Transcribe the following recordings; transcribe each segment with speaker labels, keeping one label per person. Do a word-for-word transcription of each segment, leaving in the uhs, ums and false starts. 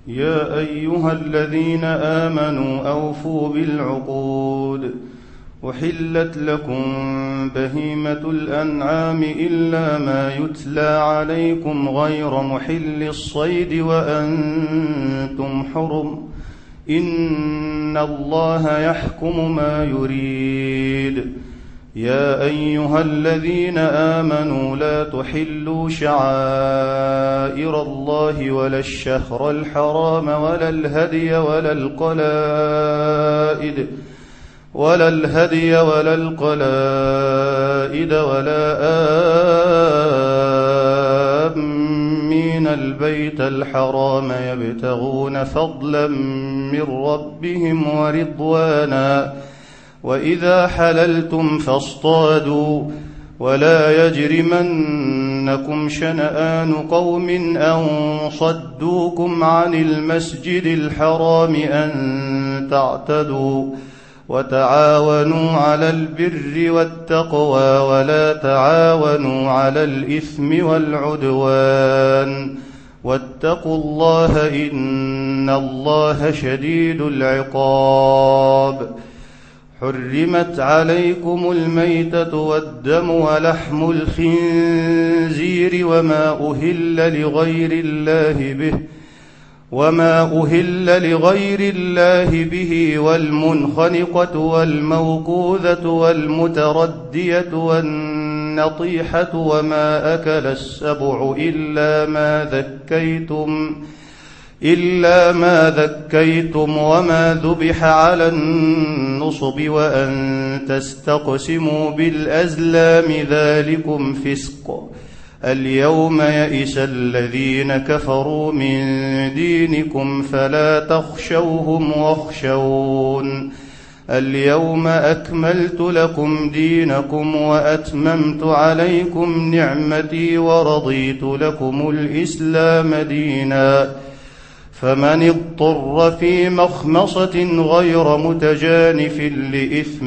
Speaker 1: يا أيها الذين آمنوا أوفوا بالعقود أحلت لكم بهيمة الأنعام إلا ما يتلى عليكم غير محل الصيد وأنتم حرم إن الله يحكم ما يريد. يا أيها الذين آمنوا لا تحلوا شعائر الله ولا الشهر الحرام ولا الهدي ولا القلائد ولا الهدي ولا القلائد ولا آمين البيت الحرام يبتغون فضلا من ربهم ورضوانا وإذا حللتم فاصطادوا ولا يجرمنكم شنآن قوم أن صدوكم عن المسجد الحرام أن تعتدوا وتعاونوا على البر والتقوى ولا تعاونوا على الإثم والعدوان واتقوا الله إن الله شديد العقاب. حرمت عليكم الميتة والدم ولحم الخنزير وما أهل لغير الله به وما أهل لغير الله به والمنخنقة والموقوذة والمتردية والنطيحة وما أكل السبع إلا ما ذكيتم إلا ما ذكيتم وما ذبح على النصب وأن تستقسموا بالأزلام ذلكم فسق. اليوم يئس الذين كفروا من دينكم فلا تخشوهم واخشون اليوم أكملت لكم دينكم وأتممت عليكم نعمتي ورضيت لكم الإسلام دينا. فمن اضطر في مخمصة غير متجانف لإثم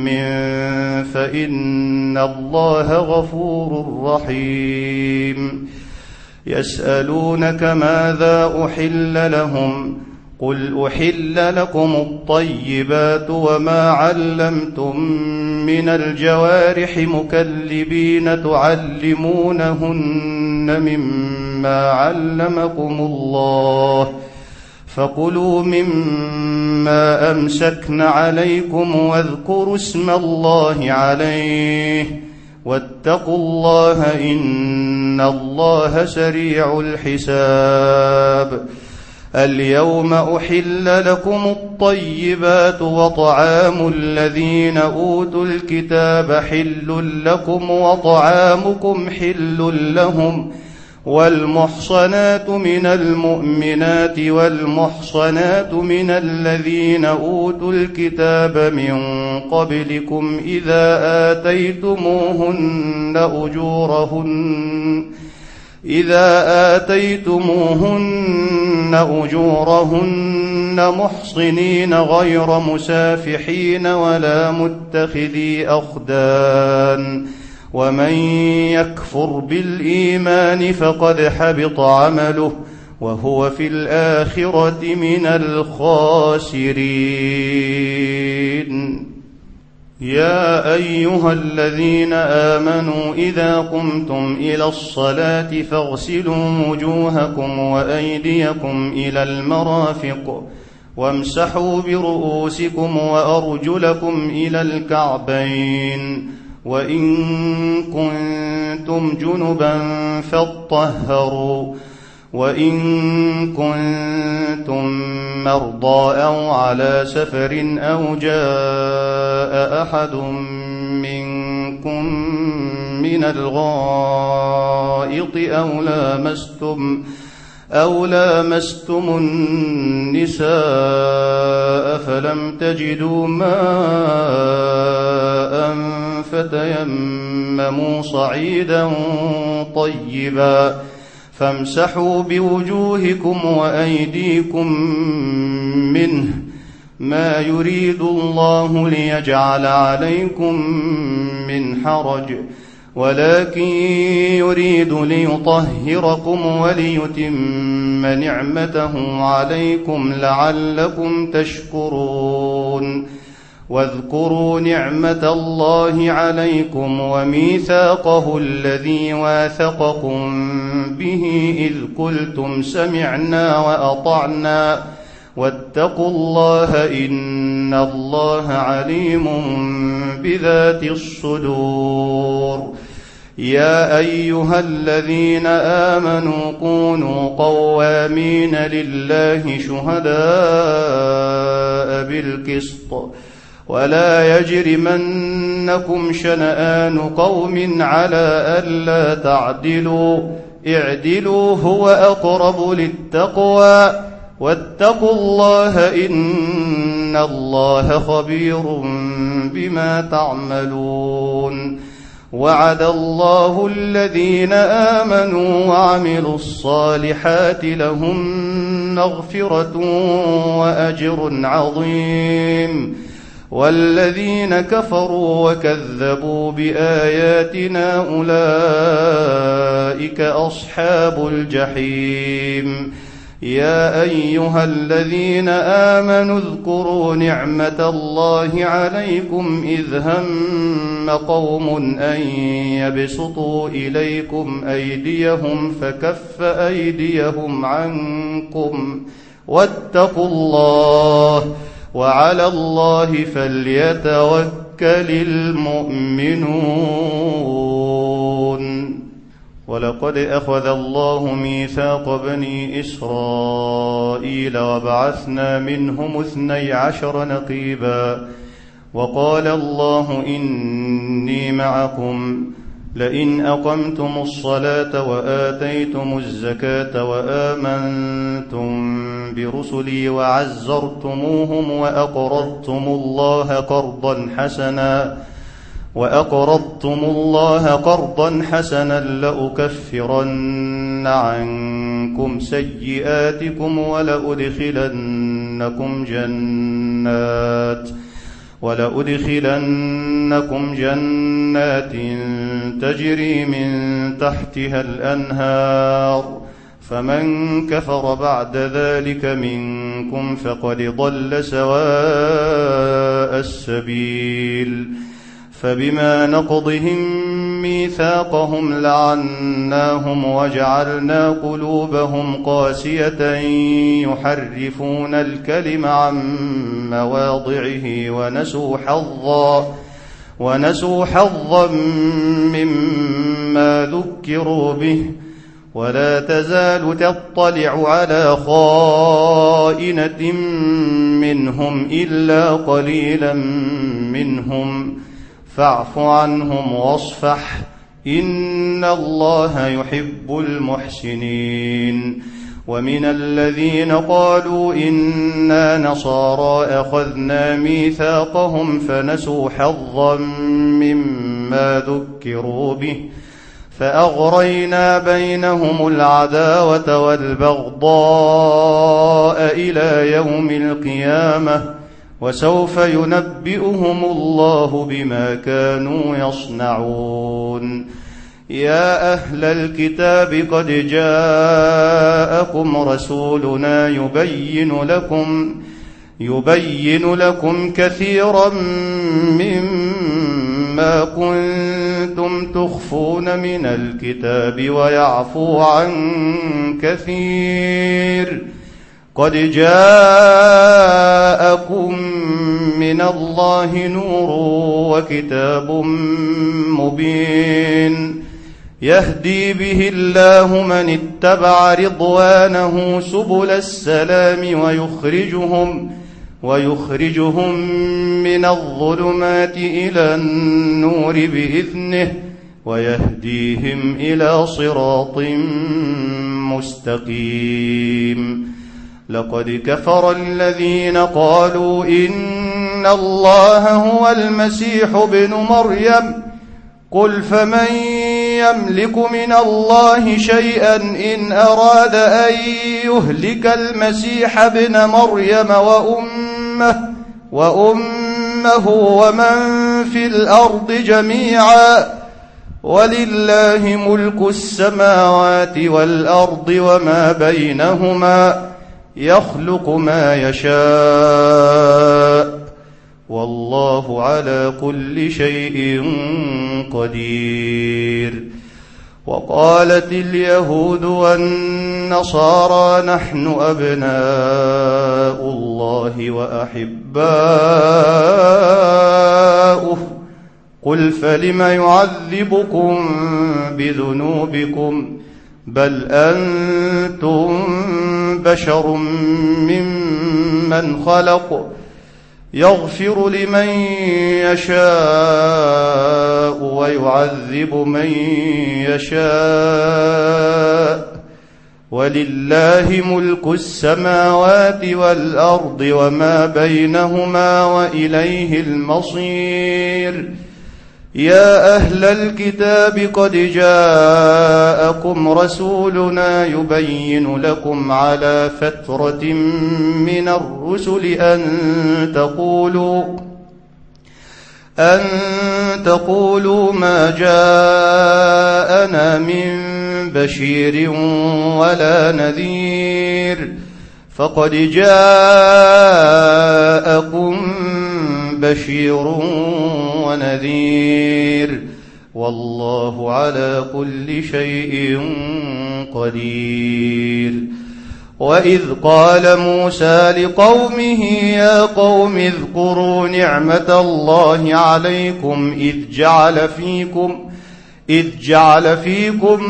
Speaker 1: فإن الله غفور رحيم. يسألونك ماذا أحل لهم قل أحل لكم الطيبات وما علمتم من الجوارح مكلبين تعلمونهن مما علمكم الله فكلوا مما أمسكن عليكم واذكروا اسم الله عليه واتقوا الله إن الله سريع الحساب. اليوم أحل لكم الطيبات وطعام الذين أوتوا الكتاب حل لكم وطعامكم حل لهم والمحصنات من المؤمنات والمحصنات من الذين أوتوا الكتاب من قبلكم إذا آتيتموهن أجورهن إذا آتيتموهن أجورهن محصنين غير مسافحين ولا متخذي أخدان ومن يكفر بالإيمان فقد حبط عمله وهو في الآخرة من الخاسرين. يا أيها الذين آمنوا إذا قمتم إلى الصلاة فاغسلوا وجوهكم وأيديكم إلى المرافق وامسحوا برؤوسكم وأرجلكم إلى الكعبين وإن كنتم جنبا فاطهروا وإن كنتم مرضى أو على سفر أو جاء أحد منكم من الغائط أو لامستم أو لامستم النساء فلم تجدوا ماء فتيمموا صعيدا طيبا فامسحوا بوجوهكم وأيديكم منه ما يريد الله ليجعل عليكم من حرج ولكن يريد ليطهركم وليتم نعمته عليكم لعلكم تشكرون واذكروا نعمة الله عليكم وميثاقه الذي واثقكم به إذ قلتم سمعنا وأطعنا واتقوا الله إن الله عليم بذات الصدور يا أيها الذين آمنوا كونوا قوامين لله شهداء بالقسط ولا يجرمنكم شنآن قوم على ألا تعدلوا اعدلوا هو أقرب للتقوى واتقوا الله إن الله خبير بما تعملون وعد الله الذين آمنوا وعملوا الصالحات لهم مغفرة وأجر عظيم والذين كفروا وكذبوا بآياتنا أولئك أصحاب الجحيم يا أيها الذين آمنوا اذكروا نعمة الله عليكم إذ هم قوم أن يبسطوا إليكم أيديهم فكف أيديهم عنكم واتقوا الله وعلى الله فليتوكل المؤمنون ولقد أخذ الله ميثاق بني إسرائيل وبعثنا منهم اثني عشر نقيبا وقال الله إني معكم لئن أقمتم الصلاة وآتيتم الزكاة وآمنتم برسلي وعزرتموهم وأقرضتم الله قرضا حسنا وأقرضتم الله قرضا حسنا لأكفرن عنكم سيئاتكم ولأدخلنكم جنات ولأدخلنكم جنات تجري من تحتها الأنهار فمن كفر بعد ذلك منكم فقد ضل سواء السبيل فبما نقضهم ميثاقهم لعناهم وجعلنا قلوبهم قاسية يحرفون الكلم عن مواضعه ونسوا حظا ونسوا حظا مما ذكروا به ولا تزال تطلع على خائنة منهم إلا قليلا منهم فاعف عنهم واصفح إن الله يحب المحسنين ومن الذين قالوا إنا نصارى أخذنا ميثاقهم فنسوا حظا مما ذكروا به فأغرينا بينهم العداوة والبغضاء إلى يوم القيامة وسوف ينبئهم الله بما كانوا يصنعون يا أهل الكتاب قد جاءكم رسولنا يبين لكم يبين لكم كثيرا مما كنتم تخفون من الكتاب ويعفو عن كثير قد جاءكم من الله نور وكتاب مبين يهدي به الله من اتبع رضوانه سبل السلام ويخرجهم ويخرجهم من الظلمات إلى النور بإذنه ويهديهم إلى صراط مستقيم لقد كفر الذين قالوا إن الله هو المسيح ابن مريم قل فمن يملك من الله شيئا إن أراد أن يهلك المسيح ابن مريم وأمه, وأمه ومن في الأرض جميعا ولله ملك السماوات والأرض وما بينهما يخلق ما يشاء والله على كل شيء قدير. وقالت اليهود والنصارى نحن أبناء الله وأحباؤه قل فلم يعذبكم بذنوبكم بل أنتم بشر ممن خلق يغفر لمن يشاء ويعذب من يشاء ولله ملك السماوات والأرض وما بينهما وإليه المصير. يا أهل الكتاب قد جاءكم رسولنا يبين لكم على فترة من الرسل أن تقولوا أن تقولوا ما جاءنا من بشير ولا نذير فقد جاءكم بشير ونذير والله على كل شيء قدير. وإذ قال موسى لقومه يا قوم اذكروا نعمة الله عليكم إذ جعل فيكم إذ جعل فيكم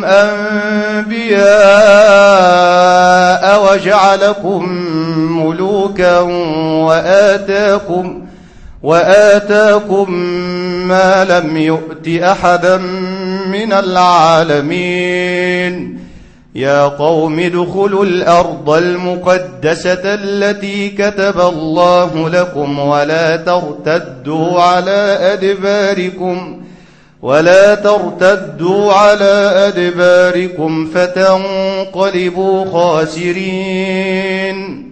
Speaker 1: أنبياء وجعلكم ملوكا وآتاكم وآتاكم ما لم يؤت أحدا من العالمين. يا قوم ادخلوا الأرض المقدسة التي كتب الله لكم ولا ترتدوا على أدباركم ولا ترتدوا على أدباركم فتنقلبوا خاسرين.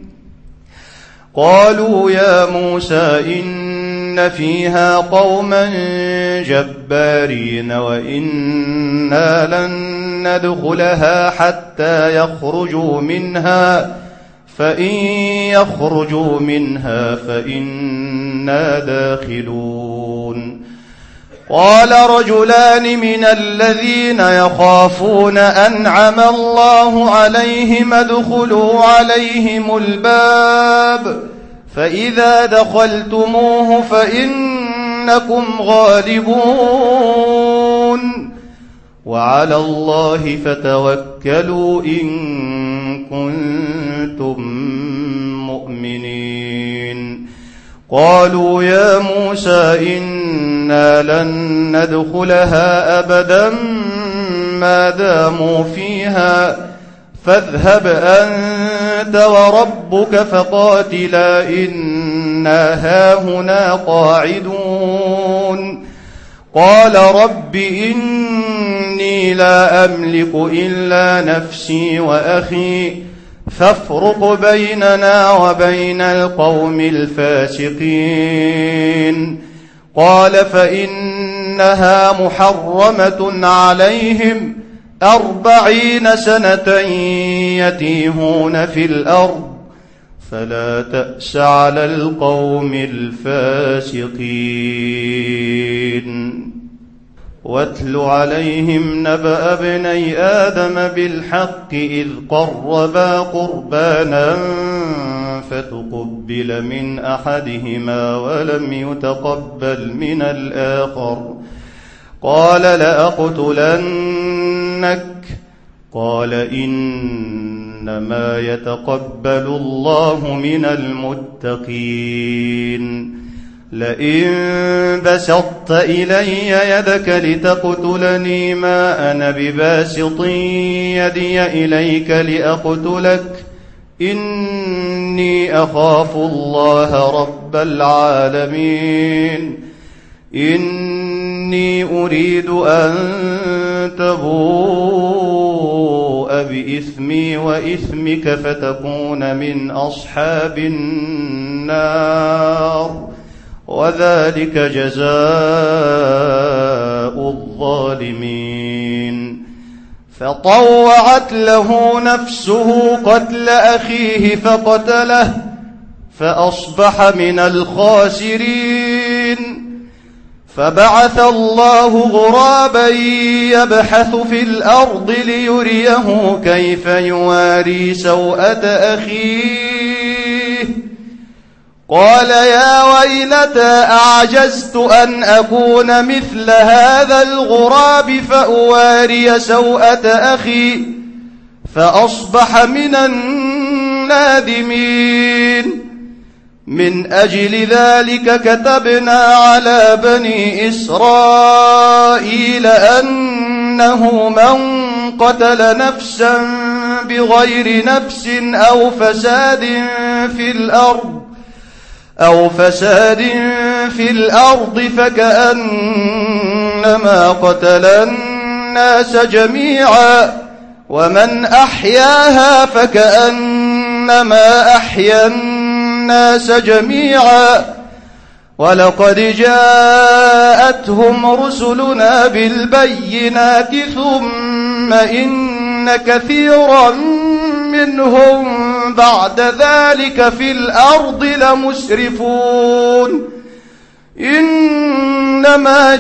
Speaker 1: قالوا يا موسى إن فيها قوما جبارين وإنا لن ندخلها حتى يخرجوا منها فإن يخرجوا منها فإنا داخلون. قال رجلان من الذين يخافون أنعم الله عليهم ادخلوا عليهم الباب فإذا دخلتموه فإنكم غالبون وعلى الله فتوكلوا إن كنتم مؤمنين. قالوا يا موسى إنا لن ندخلها أبدا ما داموا فيها فاذهب أنت وربك فقاتلا إنا هاهنا قاعدون. قال رب إني لا أملك إلا نفسي وأخي فافرق بيننا وبين القوم الفاسقين. قال فإنها محرمة عليهم أربعين سنة يتيهون في الأرض فلا تأس على القوم الفاسقين. واتل عليهم نبأ ابني آدم بالحق إذ قربا قربانا فتقبل من أحدهما ولم يتقبل من الآخر قال لأقتلنك قال إنما يتقبل الله من المتقين. لئن بسطت إلي يدك لتقتلني ما أنا بباسط يدي إليك لأقتلك إني أخاف الله رب العالمين. إني أريد أن تبوء بإثمي وإثمك فتكون من أصحاب النار وذلك جزاء الظالمين فطوعت له نفسه قتل أخيه فقتله فأصبح من الخاسرين فبعث الله غرابا يبحث في الأرض ليريه كيف يواري سوءة أخيه قال يا ويلتى أعجزت أن أكون مثل هذا الغراب فأواري سوءة أخي فأصبح من النادمين من أجل ذلك كتبنا على بني إسرائيل أنه من قتل نفسا بغير نفس أو فساد في الأرض أو فساد في الأرض فكأنما قتل الناس جميعا ومن أحياها فكأنما أحيا الناس جميعا ولقد جاءتهم رسلنا بالبينات ثم إن كثيرا منهم بعد ذلك في الأرض لمسرفون إنما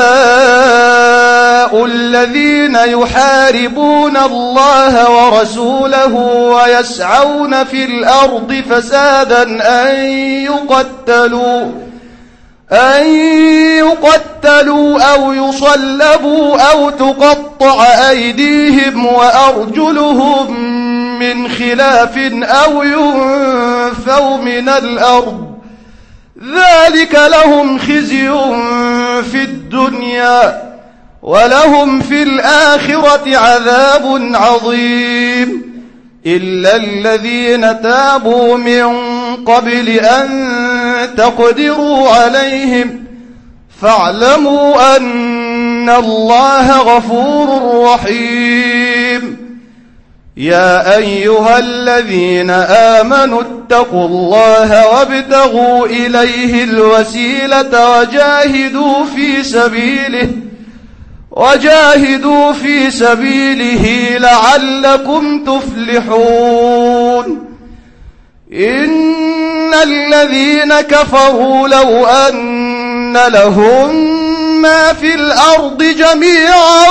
Speaker 1: جزاء الذين يحاربون الله ورسوله ويسعون في الأرض فسادا أن يقتلوا أن يقتلوا أو يصلبوا أو تقطع أيديهم وأرجلهم من خلاف أو ينفوا من الأرض ذلك لهم خزي في الدنيا ولهم في الآخرة عذاب عظيم إلا الذين تابوا من قبل أن تقدروا عليهم فاعلموا أن الله غفور رحيم يا أيها الذين آمنوا اتقوا الله وابتغوا إليه الوسيلة وجاهدوا في سبيله وجاهدوا في سبيله لعلكم تفلحون إن الذين كفروا لو أن لهم ما في الأرض جميعا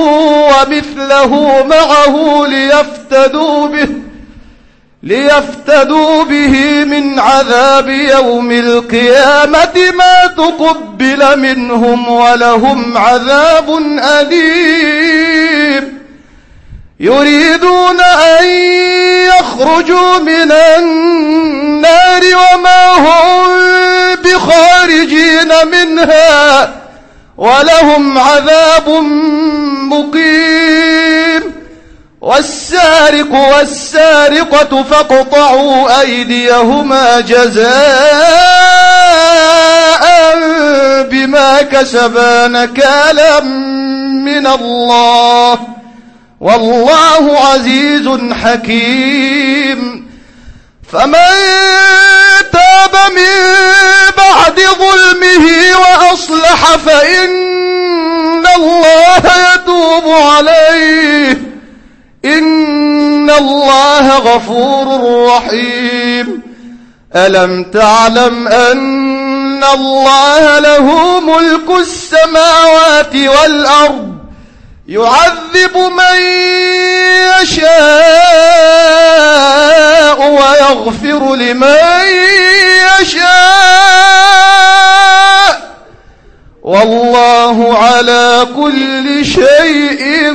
Speaker 1: ومثله معه ليفتدوا به ليفتدوا به من عذاب يوم القيامة ما تقبل منهم ولهم عذاب أليم يريدون أن يخرجوا من النار وما هم بخارجين منها ولهم عذاب مقيم والسارق والسارقة فاقطعوا أيديهما جزاء بما كسبا نكالا من الله والله عزيز حكيم فمن تاب من بعد ظلمه وأصلح فإن الله يتوب عليه إن الله غفور رحيم ألم تعلم أن الله له ملك السماوات والأرض يعذب من يشاء ويغفر لمن يشاء والله على كل شيء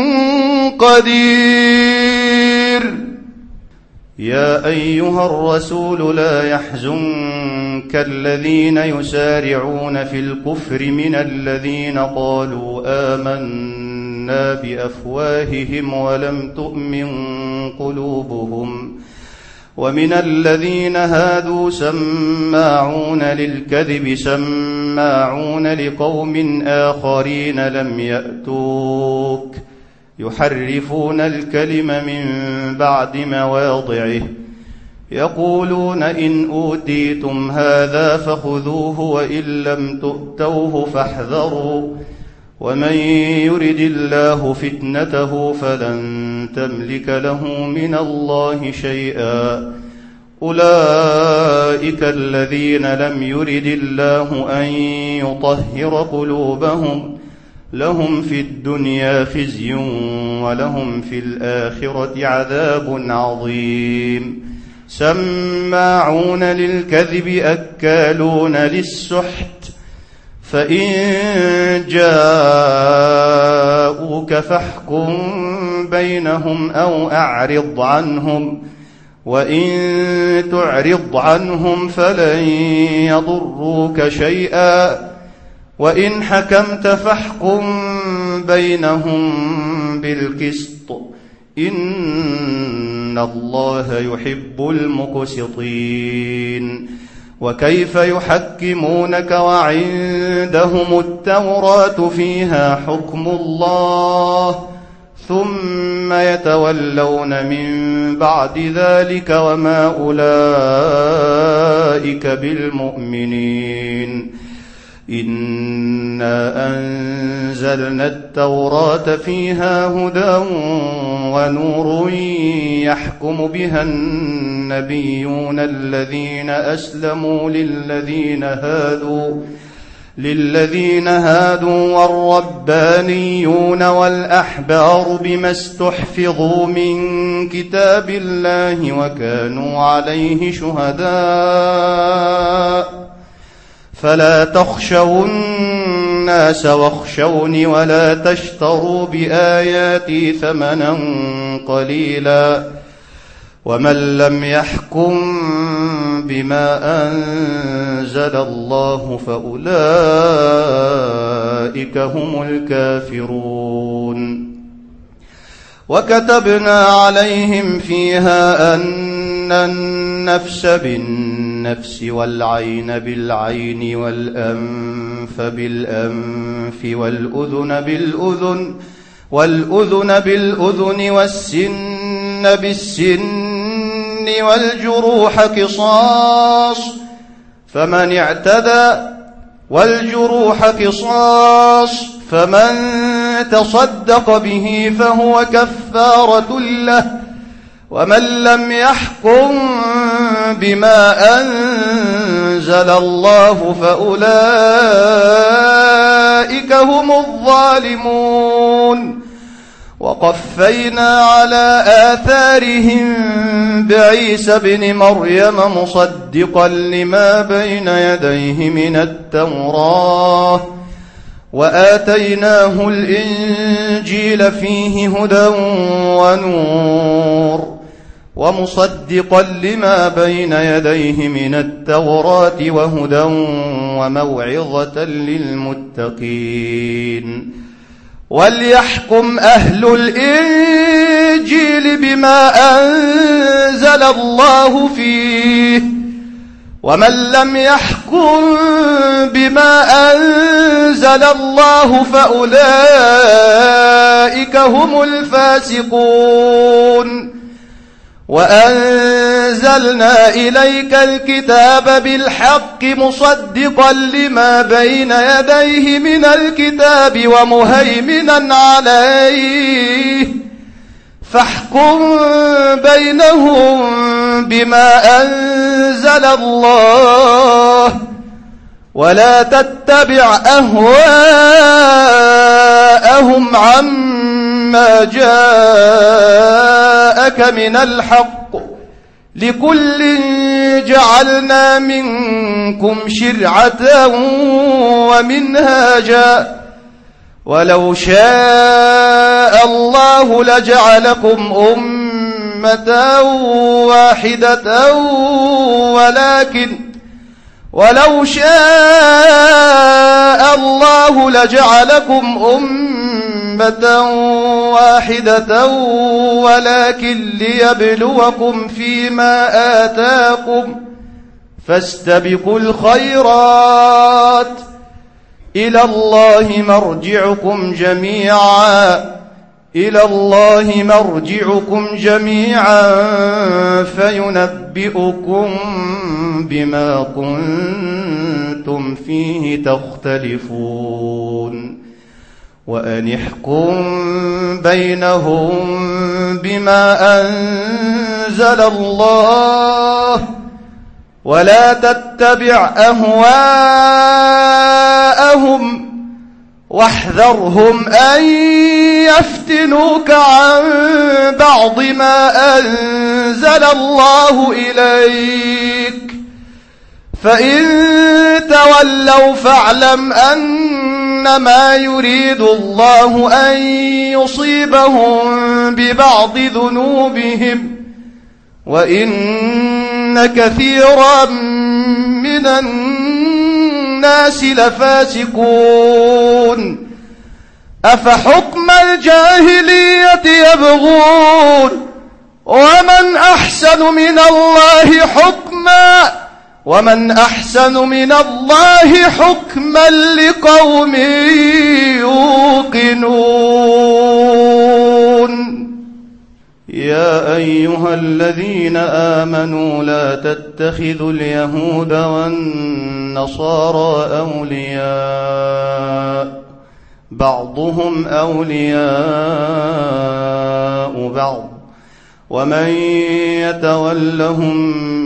Speaker 1: قدير يا أيها الرسول لا يحزنك الذين يسارعون في الكفر من الذين قالوا آمنا بأفواههم ولم تؤمن قلوبهم ومن الذين هادوا سماعون للكذب سماعون لقوم آخرين لم يأتوك يحرفون الكلم من بعد مواضعه يقولون إن أوتيتم هذا فخذوه وإن لم تؤتوه فاحذروا ومن يرد الله فتنته فلن تملك له من الله شيئا أولئك الذين لم يرد الله أن يطهر قلوبهم لهم في الدنيا خزي ولهم في الآخرة عذاب عظيم سماعون للكذب أكالون للسحت فإن جاءوك فاحكم بينهم أو أعرض عنهم وإن تعرض عنهم فلن يضروك شيئا وإن حكمت فاحكم بينهم بالقسط إن الله يحب المقسطين وكيف يحكمونك وعندهم التوراة فيها حكم الله ثم يتولون من بعد ذلك وما أولئك بالمؤمنين إنا أنزلنا التوراة فيها هدى ونور يحكم بها النبيون الذين أسلموا للذين هادوا للذين هادوا والربانيون والأحبار بما استحفظوا من كتاب الله وكانوا عليه شهداء فلا تخشوا الناس واخشوني ولا تشتروا بآياتي ثمنا قليلا ومن لم يحكم بما أنزل الله فأولئك هم الكافرون وكتبنا عليهم فيها أن النفس بالنفس والعين بالعين والأنف بالأنف والأذن بالأذن والأذن بالأذن والسن بالسن والجروح قصاص فمن اعتدى والجروح قصاص فمن تصدق به فهو كفارة له ومن لم يحكم بما أنزل الله فأولئك هم الظالمون وقفينا على آثارهم بعيسى بن مريم مصدقا لما بين يديه من التوراة وآتيناه الإنجيل فيه هدى ونور ومصدقا لما بين يديه من التوراة وهدى وموعظة للمتقين وليحكم أهل الإنجيل بما أنزل الله فيه ومن لم يحكم بما أنزل الله فأولئك هم الفاسقون وأنزلنا إليك الكتاب بالحق مصدقا لما بين يديه من الكتاب ومهيمنا عليه فاحكم بينهم بما أنزل الله ولا تتبع أهواءهم عما جاءك من الحق لكل جعلنا منكم شرعة ومنهاجا ولو شاء الله لجعلكم أمة واحدة ولكن ولو شاء الله لجعلكم أمة واحدة ولكن ليبلوكم فيما آتاكم فاستبقوا الخيرات إلى الله مرجعكم جميعا إلى الله مرجعكم جميعا فينبئكم بما كنتم فيه تختلفون وأن احكم بينهم بما أنزل الله ولا تتبع أهواءهم واحذرهم أن يفتنوك عن بعض ما أنزل الله إليك فإن تولوا فاعلم أنما يريد الله أن يصيبهم ببعض ذنوبهم وإن كثيرا من الناس لفاسقون أفحكم الجاهلية يبغون ومن أحسن من الله حكما ومن أحسن من الله حكما لقوم يوقنون. يا أيها الذين آمنوا لا تتخذوا اليهود والنصارى أولياء بعضهم أولياء بعض ومن يتولهم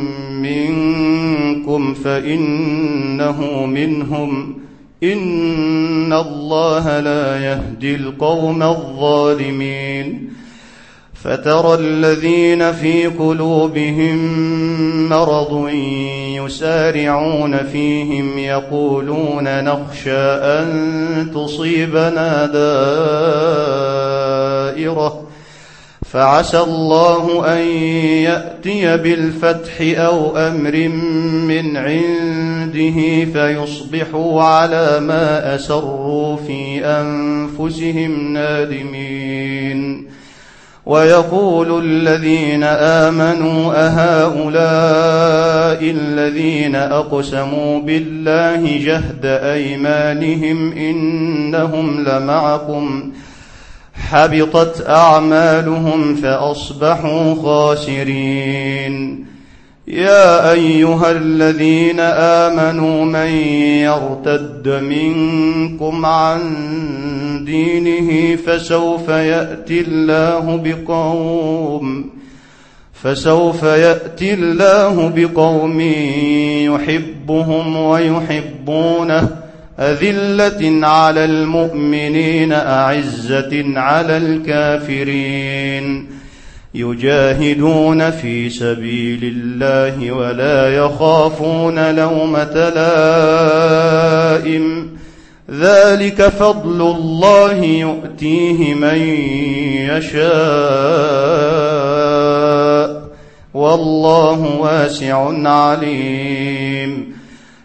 Speaker 1: منكم فإنه منهم إن الله لا يهدي القوم الظالمين. فترى الذين في قلوبهم مرض يسارعون فيهم يقولون نخشى أن تصيبنا دائرة فعسى الله أن يأتي بالفتح أو أمر من عنده فيصبحوا على ما أسروا في أنفسهم نادمين. ويقول الذين آمنوا أهؤلاء الذين أقسموا بالله جهد أيمانهم إنهم لمعكم حبطت أعمالهم فأصبحوا خاسرين. يا أيها الذين آمنوا من يرتد منكم عن دينه فسوف يأتي الله بقوم فسوف يأتي الله بقوم يحبهم ويحبونه أذلة على المؤمنين أعزة على الكافرين يجاهدون في سبيل الله ولا يخافون لومة لائم ذلك فضل الله يؤتيه من يشاء والله واسع عليم.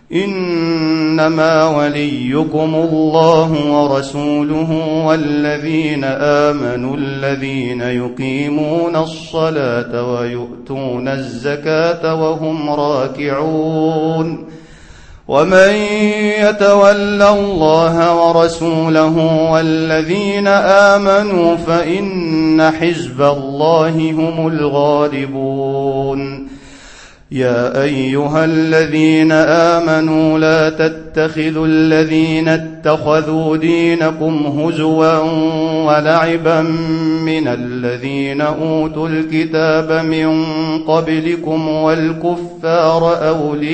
Speaker 1: إنما وليكم الله ورسوله والذين آمنوا الذين يقيمون الصلاة ويؤتون الزكاة وهم راكعون. ومن يتولى الله ورسوله والذين آمنوا فإن حزب الله هم الغالبون. يا أيها الذين آمنوا لا تتخذوا الذين اتخذوا دينكم هزوا ولعبا من الذين أوتوا الكتاب من قبلكم والكفار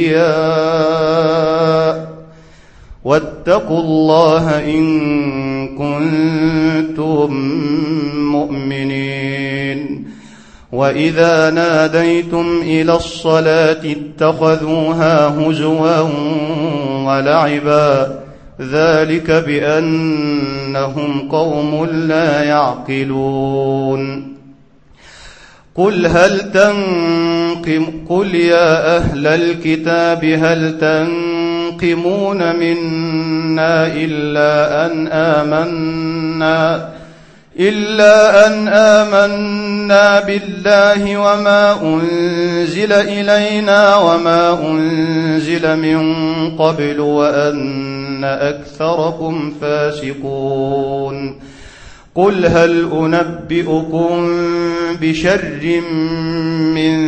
Speaker 1: أولياء واتقوا الله إن كنتم مؤمنين. وإذا ناديتم إلى الصلاة اتخذوها هزوا ولعبا ذلك بأنهم قوم لا يعقلون. قل هل تنقم قل يا أهل الكتاب هل تنقمون منا إلا أن آمنا إلا أن آمنا بالله وما أنزل إلينا وما أنزل من قبل وأن أكثركم فاسقون. قل هل أنبئكم بشر من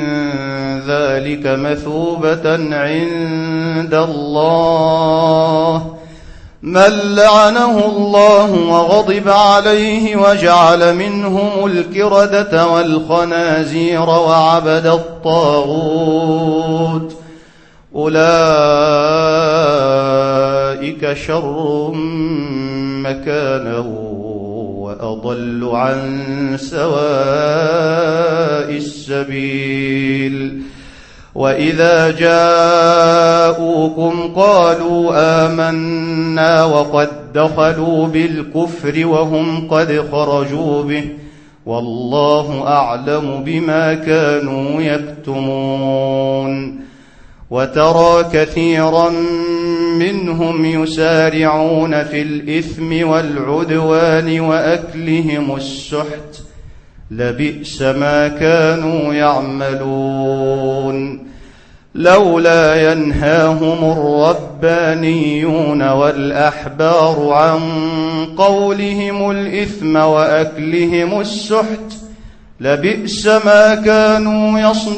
Speaker 1: ذلك مثوبة عند الله من لعنه الله وغضب عليه وجعل منهم الكردة والخنازير وعبد الطاغوت أولئك شر مكانا وأضل عن سواء السبيل وإذا جاءوكم قالوا آمنا وقد دخلوا بالكفر وهم قد خرجوا به والله أعلم بما كانوا يكتمون وترى كثيرا منهم يسارعون في الإثم والعدوان وأكلهم السحت لبئس ما كانوا يعملون لولا ينهاهم الربانيون والأحبار عن قولهم الإثم وأكلهم السحت لبئس ما كانوا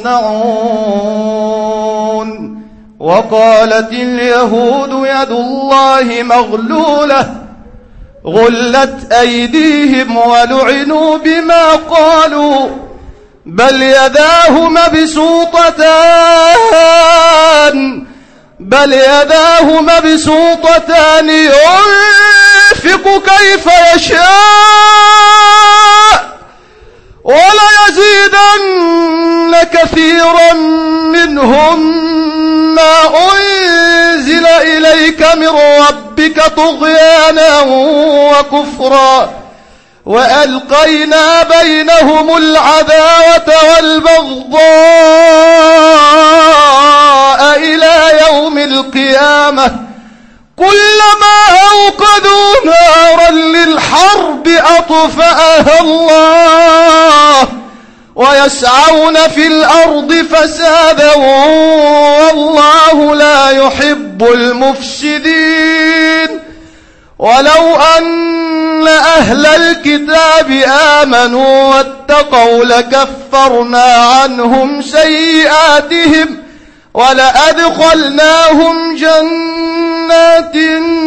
Speaker 1: يصنعون وقالت اليهود يد الله مغلولة غلت أيديهم ولعنوا بما قالوا بل يداه مبسوطتان بل يداه مبسوطتان ينفق كيف يشاء وليزيدن كثيرا منهم ما أنزل إليك من ربك طغيانا وكفرا وألقينا بينهم العداوة والبغضاء إلى يوم القيامة كلما أوقدوا نارا للحرب أطفأها الله ويسعون في الأرض فسادا والله لا يحب المفسدين ولو أن أهل الكتاب آمنوا واتقوا لكفرنا عنهم سيئاتهم ولأدخلناهم جنات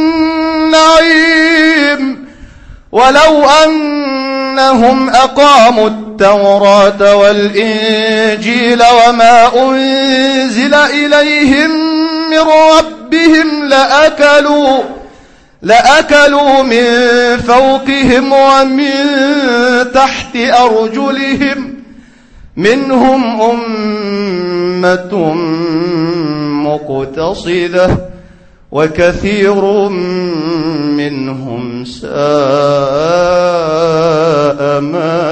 Speaker 1: النعيم ولو أنهم أقاموا التوراة والإنجيل وما أنزل إليهم من ربهم لأكلوا لأكلوا من فوقهم ومن تحت أرجلهم منهم أمة مقتصدة وكثير منهم ساء ما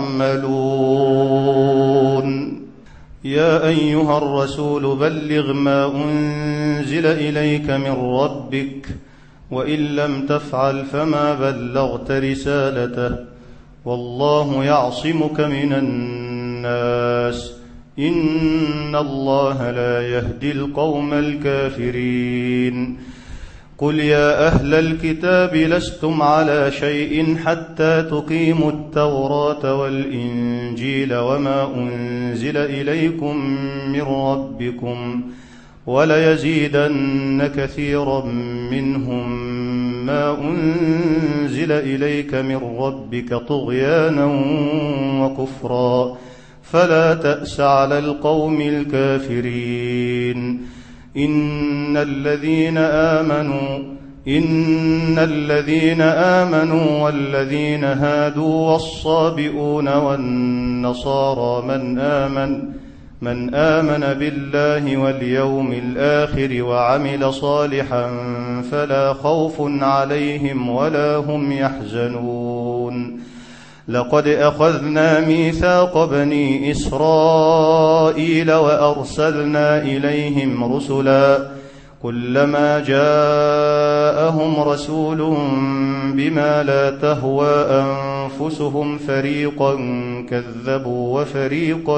Speaker 1: يعملون يا أيها الرسول بلغ ما أنزل إليك من ربك وإن لم تفعل فما بلغت رسالته والله يعصمك من الناس إن الله لا يهدي القوم الكافرين قل يا أهل الكتاب لستم على شيء حتى تقيموا التوراة والإنجيل وما أنزل إليكم من ربكم وليزيدن كثيرا منهم ما أنزل إليك من ربك طغيانا وكفرا فلا تأس على القوم الكافرين إن الذين آمنوا إن الذين آمنوا والذين هادوا والصابئون والنصارى من آمن من آمن بالله واليوم الآخر وعمل صالحا فلا خوف عليهم ولا هم يحزنون لقد أخذنا ميثاق بني إسرائيل وأرسلنا إليهم رسلا كلما جاءهم رسول بما لا تهوى أنفسهم فريقا كذبوا وفريقا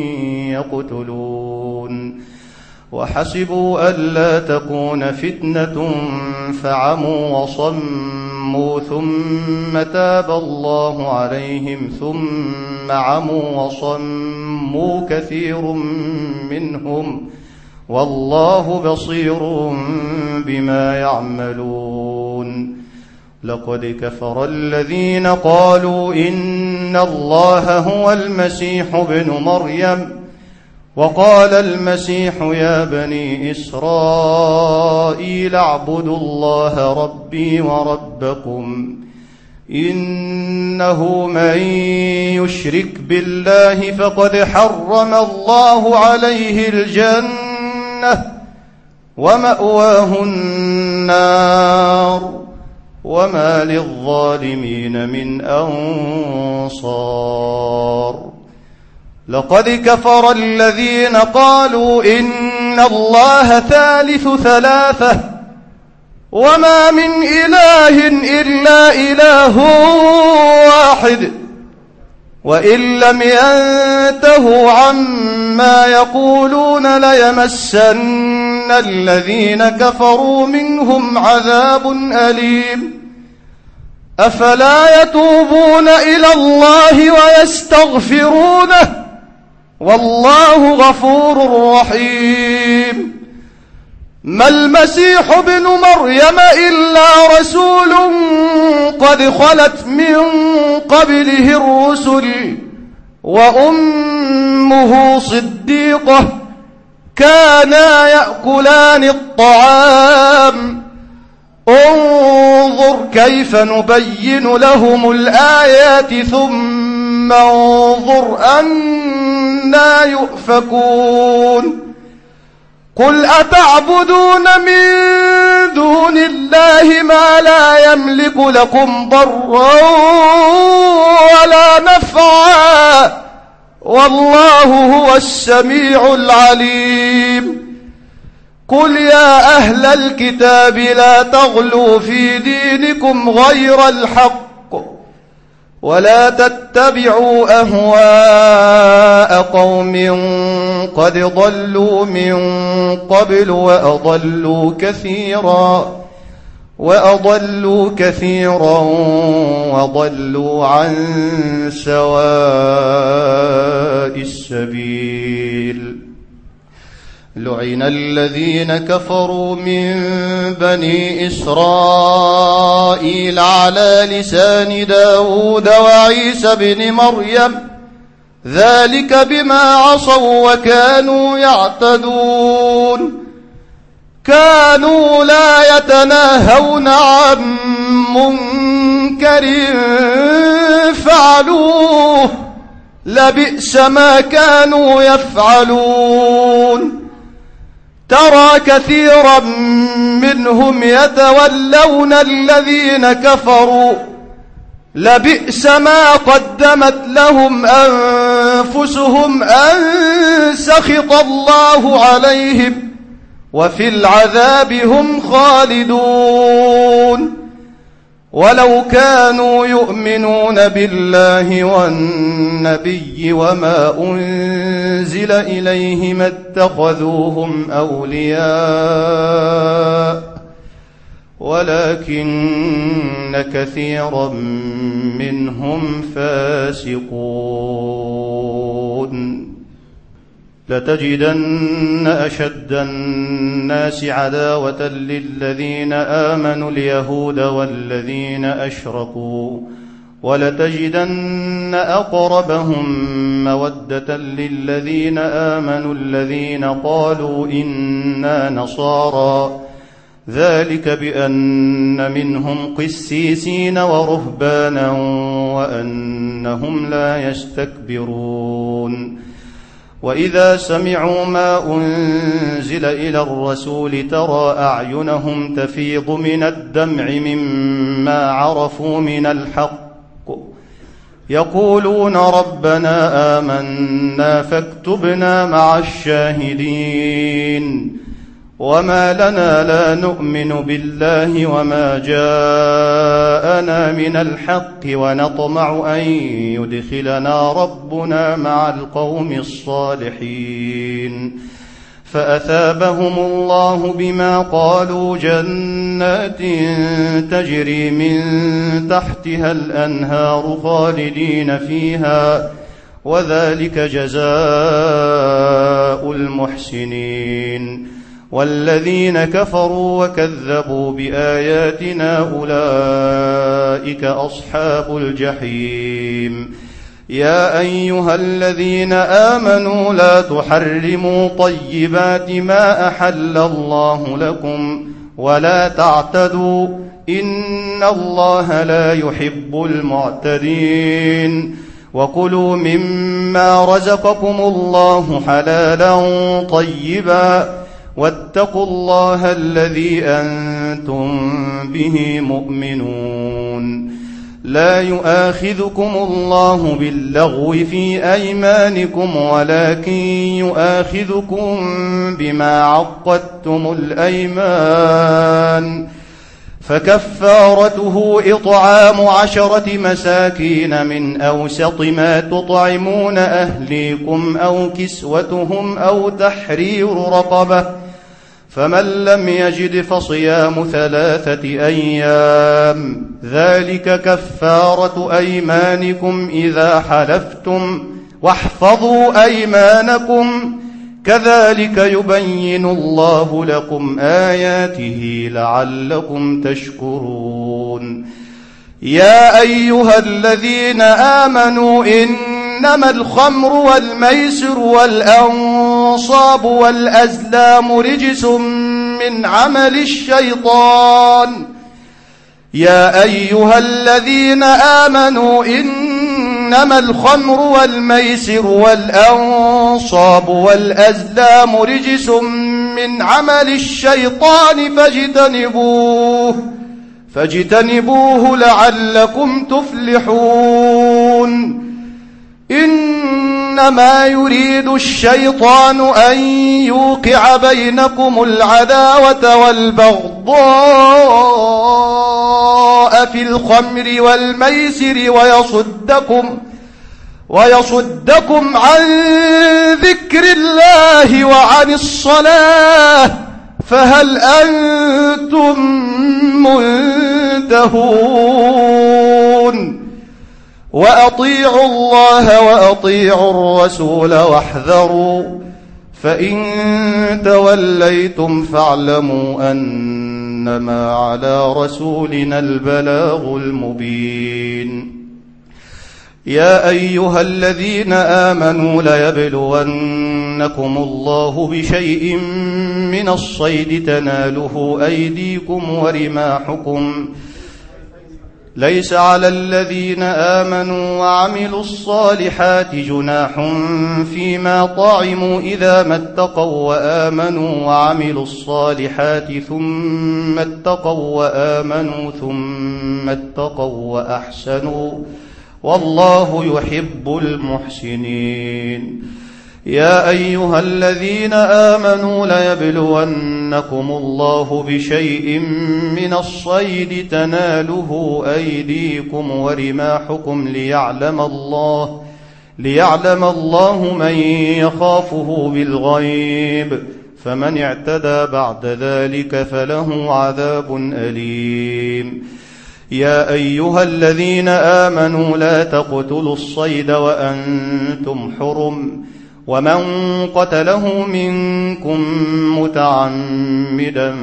Speaker 1: يقتلون وحسبوا ألا تكون فتنة فعموا وصموا ثم تاب الله عليهم ثم عموا وصموا كثير منهم والله بصير بما يعملون يعلمون لقد كفر الذين قالوا إن الله هو المسيح ابن مريم وقال المسيح يا بني إسرائيل اعبدوا الله ربي وربكم إنه من يشرك بالله فقد حرم الله عليه الجنة ومأواه النار وما للظالمين من أنصار لقد كفر الذين قالوا إن الله ثالث ثلاثة وما من إله إلا إله واحد وإن لم ينتهوا عما يقولون ليمسن الذين كفروا منهم عذاب أليم أفلا يتوبون إلى الله ويستغفرونه والله غفور رحيم ما المسيح ابن مريم إلا رسول قد خلت من قبله الرسل وأمه صديقة كانا يأكلان الطعام انظر كيف نبين لهم الآيات ثم انظر أنا يؤفكون قل أتعبدون من دون الله ما لا يملك لكم ضرا ولا نفعا والله هو السميع العليم قل يا أهل الكتاب لا تغلوا في دينكم غير الحق ولا تتبعوا أهواء قوم قد ضلوا من قبل وأضلوا كثيرا وأضلوا كثيرا وضلوا عن سواء السبيل لعن الذين كفروا من بني إسرائيل على لسان داود وعيسى بن مريم ذلك بما عصوا وكانوا يعتدون كانوا لا يتناهون عن منكر فعلوه لبئس ما كانوا يفعلون ترى كثيرا منهم يتولون الذين كفروا لبئس ما قدمت لهم أنفسهم أن سخط الله عليهم وفي العذاب هم خالدون ولو كانوا يؤمنون بالله والنبي وما أنزل إليه ما اتخذوهم أولياء ولكن كثيرا منهم فاسقون لتجدن أشد الناس عداوة للذين آمنوا اليهود والذين أشركوا ولتجدن أقربهم مودة للذين آمنوا الذين قالوا إنا نصارى ذلك بأن منهم قسيسين ورهبانا وأنهم لا يستكبرون وإذا سمعوا ما أنزل إلى الرسول ترى أعينهم تفيض من الدمع مما عرفوا من الحق يقولون ربنا آمنا فاكتبنا مع الشاهدين وما لنا لا نؤمن بالله وما جاءنا من الحق ونطمع أن يدخلنا ربنا مع القوم الصالحين فأثابهم الله بما قالوا جنات تجري من تحتها الأنهار خالدين فيها وذلك جزاء المحسنين والذين كفروا وكذبوا بآياتنا أولئك أصحاب الجحيم. يا أيها الذين آمنوا لا تحرموا طيبات ما أحل الله لكم ولا تعتدوا إن الله لا يحب المعتدين. وكلوا مما رزقكم الله حلالا طيبا واتقوا الله الذي أنتم به مؤمنون. لا يؤاخذكم الله باللغو في أيمانكم ولكن يؤاخذكم بما عقدتم الأيمان، فكفارته إطعام عشرة مساكين من أوسط ما تطعمون أهليكم أو كسوتهم أو تحرير رقبة، فمن لم يجد فصيام ثلاثة أيام ذلك كفارة أيمانكم إذا حلفتم، واحفظوا أيمانكم كذلك يبين الله لكم آياته لعلكم تشكرون. يا أيها الذين آمنوا إنما الخمر والميسر والأنصاب والأزلام رجس من عمل الشيطان يا أيها الذين آمنوا إنما الخمر والميسر والأنصاب والأزلام رجس من عمل الشيطان فاجتنبوه فاجتنبوه لعلكم تفلحون. إنما يريد الشيطان أن يوقع بينكم العداوة والبغضاء في الخمر والميسر ويصدكم ويصدكم عن ذكر الله وعن الصلاة فهل أنتم منتهون. وأطيعوا الله وأطيعوا الرسول واحذروا فإن توليتم فاعلموا أنما على رسولنا البلاغ المبين. يا أيها الذين آمنوا ليبلونكم الله بشيء من الصيد تناله أيديكم ورماحكم ليس على الذين آمنوا وعملوا الصالحات جناح فيما طعموا إذا ما اتقوا وآمنوا وعملوا الصالحات ثم اتقوا وآمنوا ثم اتقوا وأحسنوا والله يحب المحسنين. يا أيها الذين آمنوا ليبلونكم الله بشيء من الصيد تناله أيديكم ورماحكم ليعلم الله ليعلم الله من يخافه بالغيب فمن اعتدى بعد ذلك فله عذاب أليم. يا أيها الذين آمنوا لا تقتلوا الصيد وأنتم حرم ومن قتله منكم متعمدا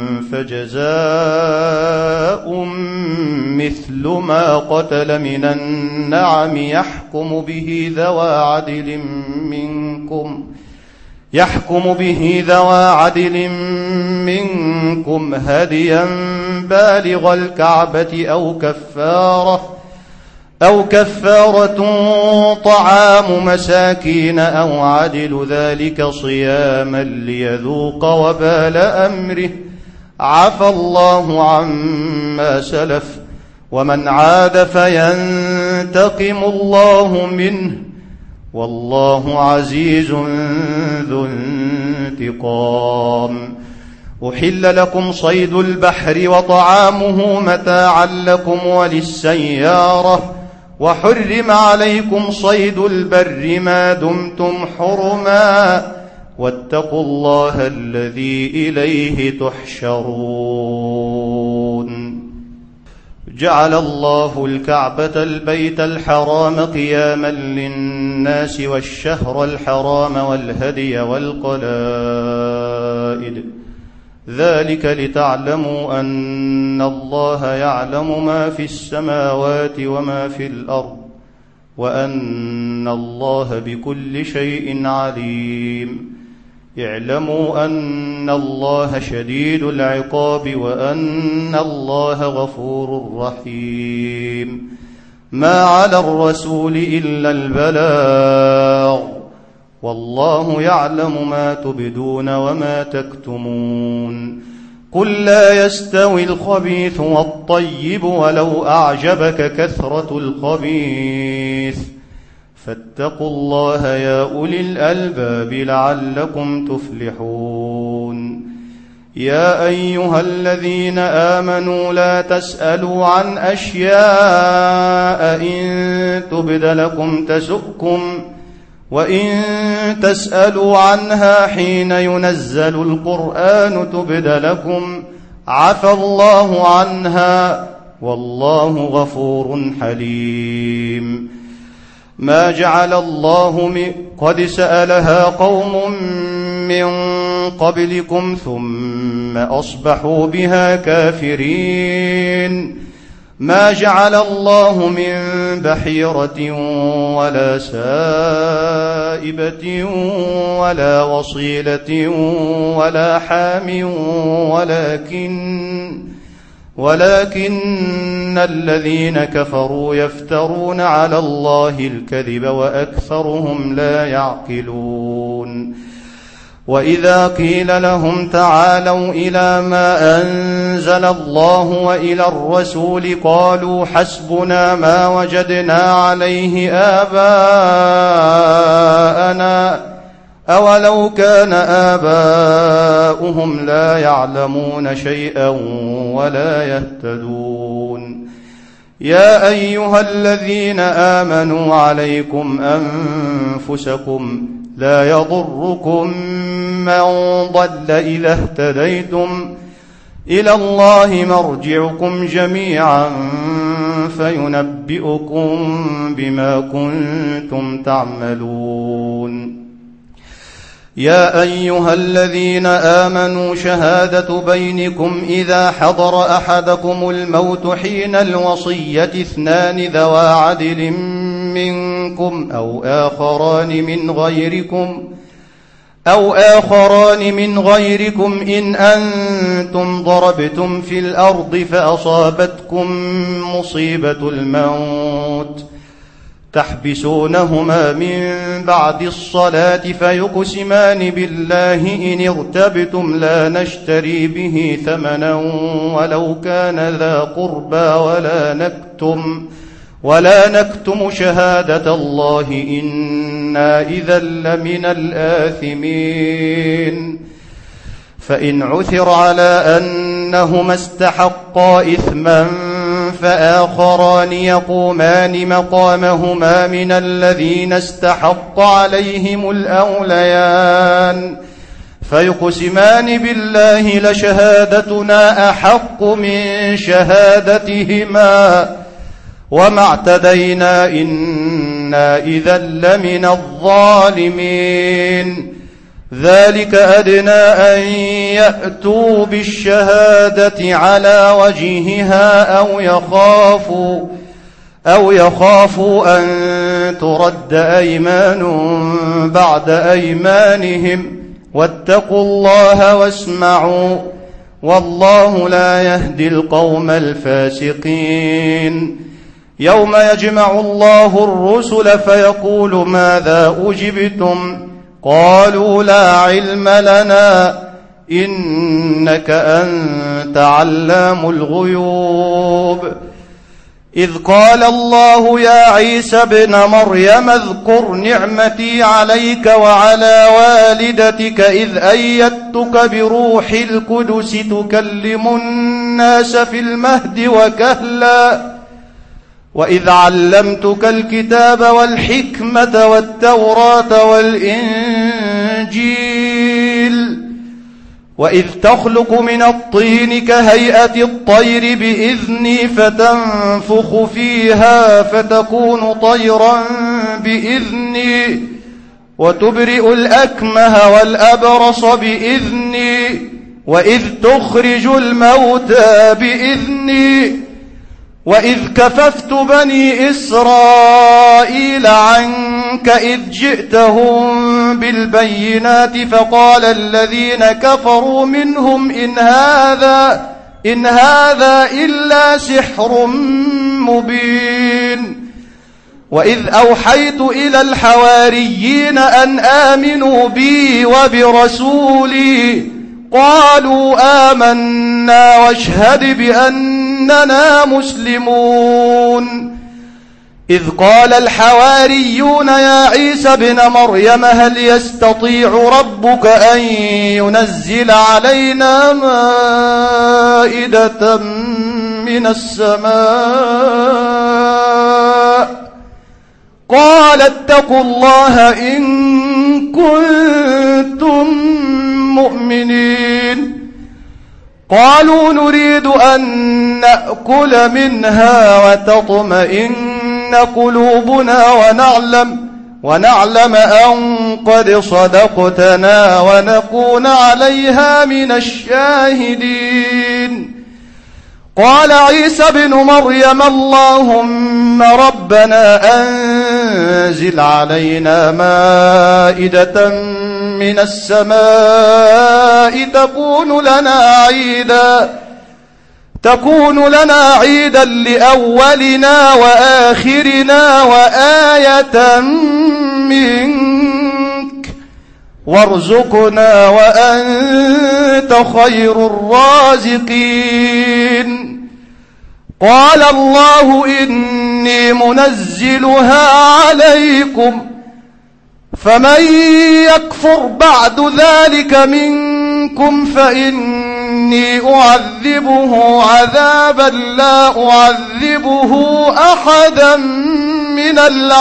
Speaker 1: فجزاء مثل ما قتل من النعم يحكم به ذوى عدل منكم يحكم به ذوى عدل منكم هديا بالغ الكعبة أو كفارة أو كفارة طعام مساكين أو عدل ذلك صياما ليذوق وبال أمره عفى الله عما سلف ومن عاد فينتقم الله منه والله عزيز ذو انتقام. أحل لكم صيد البحر وطعامه متاعا لكم وللسيارة وحرم عليكم صيد البر ما دمتم حرما واتقوا الله الذي إليه تحشرون. جعل الله الكعبة البيت الحرام قياما للناس والشهر الحرام والهدي والقلائد ذلك لتعلموا أن الله يعلم ما في السماوات وما في الأرض وأن الله بكل شيء عليم. اعلموا أن الله شديد العقاب وأن الله غفور رحيم. ما على الرسول إلا البلاغ والله يعلم ما تبدون وما تكتمون. قل لا يستوي الخبيث والطيب ولو أعجبك كثرة الخبيث فاتقوا الله يا أولي الألباب لعلكم تفلحون. يا أيها الذين آمنوا لا تسألوا عن أشياء إن تبد لكم تسؤكم وإن تسألوا عنها حين ينزل القرآن تبد لكم عفى الله عنها والله غفور حليم. ما جعل الله من قد سألها قوم من قبلكم ثم أصبحوا بها كافرين. ما جعل الله من بحيرة ولا سائبة ولا وصيلة ولا حام ولكن ولكن الذين كفروا يفترون على الله الكذب وأكثرهم لا يعقلون. وإذا قيل لهم تعالوا إلى ما أنزل الله وإلى الرسول قالوا حسبنا ما وجدنا عليه آباءنا أولو كان آباؤهم لا يعلمون شيئا ولا يهتدون. يا أيها الذين آمنوا عليكم أنفسكم لا يضركم من ضل إذا اهتديتم إلى الله مرجعكم جميعا فينبئكم بما كنتم تعملون. يا أيها الذين آمنوا شهادة بينكم إذا حضر أحدكم الموت حين الوصية اثنان ذوى عدل منكم أو آخران من غيركم أو آخران من غيركم إن أنتم ضربتم في الأرض فأصابتكم مصيبة الموت تحبسونهما من بعد الصلاة فيقسمان بالله إن ارتبتم لا نشتري به ثمنا ولو كان ذا قربى ولا نكتم ولا نكتم شهادة الله إنا إذا لمن الآثمين. فإن عثر على أنهما استحقا إثما فآخران يقومان مقامهما من الذين استحق عليهم الأوليان فيقسمان بالله لشهادتنا أحق من شهادتهما وما اعتدينا إنا إذا لمن الظالمين. ذلك أدنى أن يأتوا بالشهادة على وجهها أو يخافوا أو يخافوا أن ترد أيمان بعد أيمانهم واتقوا الله واسمعوا والله لا يهدي القوم الفاسقين. يوم يجمع الله الرسل فيقول ماذا أجبتم قالوا لا علم لنا إنك أنت علام الغيوب. إذ قال الله يا عيسى ابن مريم اذكر نعمتي عليك وعلى والدتك إذ أيدتك بروح القدس تكلم الناس في المهد وكهلا وإذ علمتك الكتاب والحكمة والتوراة والإنجيل وإذ تخلق من الطين كهيئة الطير بإذني فتنفخ فيها فتكون طيرا بإذني وتبرئ الأكمه والأبرص بإذني وإذ تخرج الموتى بإذني وإذ كففت بني إسرائيل عنك إذ جئتهم بالبينات فقال الذين كفروا منهم إن هذا إن هذا إلا سحر مبين وإذ أوحيت إلى الحواريين أن آمنوا بي وبرسولي قالوا آمنا واشهد بأننا مسلمون إذ قال الحواريون يا عيسى ابن مريم هل يستطيع ربك أن ينزل علينا مائدة من السماء قال اتقوا الله إن كنتم مؤمنين قالوا نريد أن نأكل منها وتطمئن قلوبنا ونعلم ونعلم أن قد صدقتنا ونكون عليها من الشاهدين قال عيسى ابن مريم اللهم ربنا أنزل علينا مائدة من السماء تكون لنا عيدا تكون لنا عيدا لأولنا وآخرنا وآية منك وارزقنا وأنت خير الرازقين قال الله إني منزلها عليكم فمن يكفر بعد ذلك منكم فإني أعذبه عذابا لا أعذبه أحدا من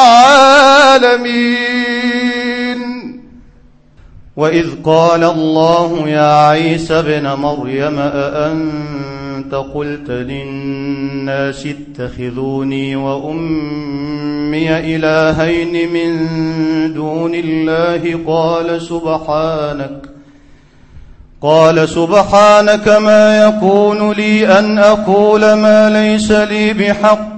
Speaker 1: العالمين وإذ قال الله يا عيسى ابن مريم أأنت قلت للناس اتخذوني وأمي إلهين من دون الله قال سبحانك قال سبحانك ما يكون لي أن أقول ما ليس لي بحق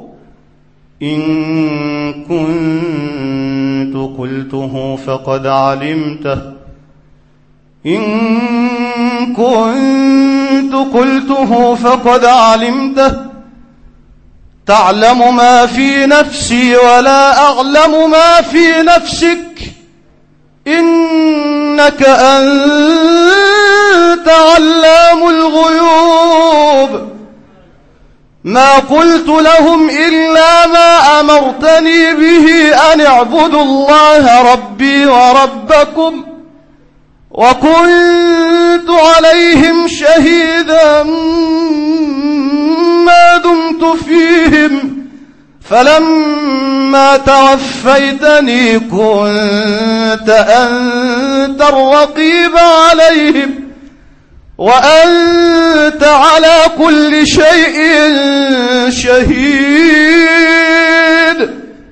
Speaker 1: إن كنت قلته فقد علمته إن كنت قلته فقد علمته تعلم ما في نفسي ولا أعلم ما في نفسك إنك أنت علام الغيوب ما قلت لهم إلا ما أمرتني به أن اعبدوا الله ربي وربكم وكنت عليهم شهيدا ما دمت فيهم فلما توفيتني كنت أنت الرقيب عليهم وأنت على كل شيء شهيد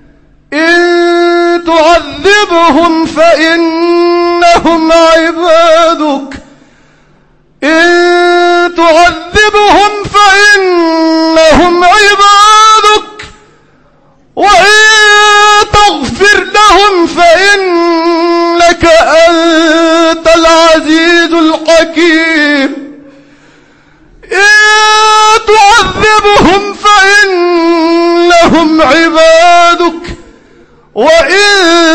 Speaker 1: إن تعذبهم فإنهم عبادك إن تعذبهم فإنهم عبادك وإن تغفر لهم فإنك أنت العزيز الحكيم إن تعذبهم فإنهم عبادك وإن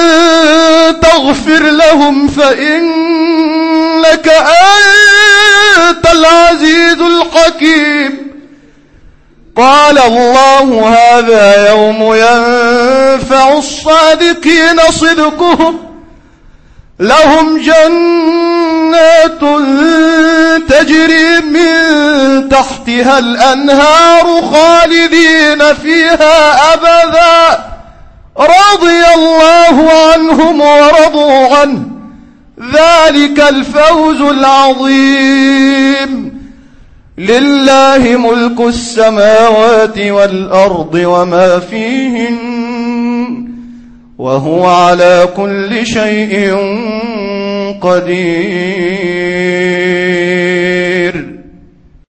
Speaker 1: تغفر لهم فإنك أنت العزيز الحكيم قال الله هذا يوم ينفع الصادقين صدقهم لهم جنات تجري من تحتها الأنهار خالدين فيها أبدا رضي الله عنهم ورضوا عنه ذلك الفوز العظيم لله ملك السماوات والأرض وما فيهن وهو على كل شيء قدير